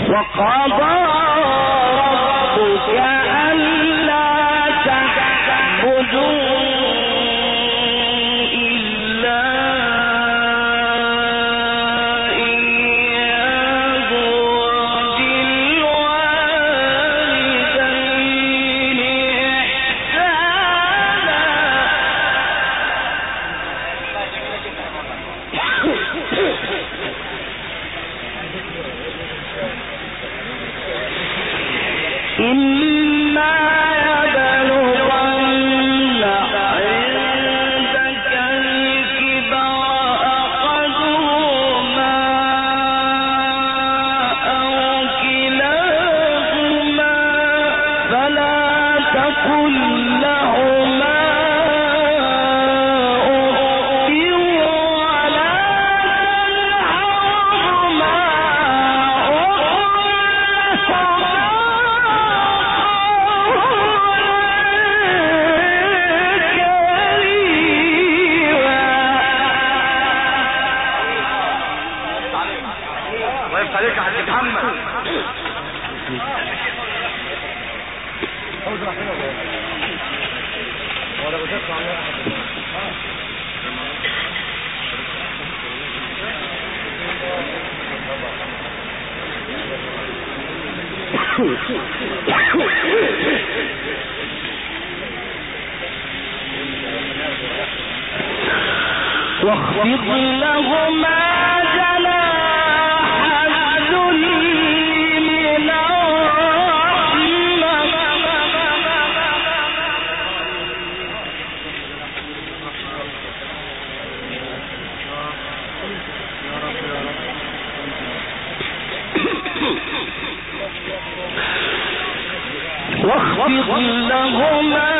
وقضى ربك ألا تعبدوا إلا إياه وبالوالدين إحسانا. إما يبلغن عندك الكبر أحدهما أو كلاهما فلا تقل لهما أف ولا تنهرهما عليك يا حاج محمد. واخفض لهما واخفض لهما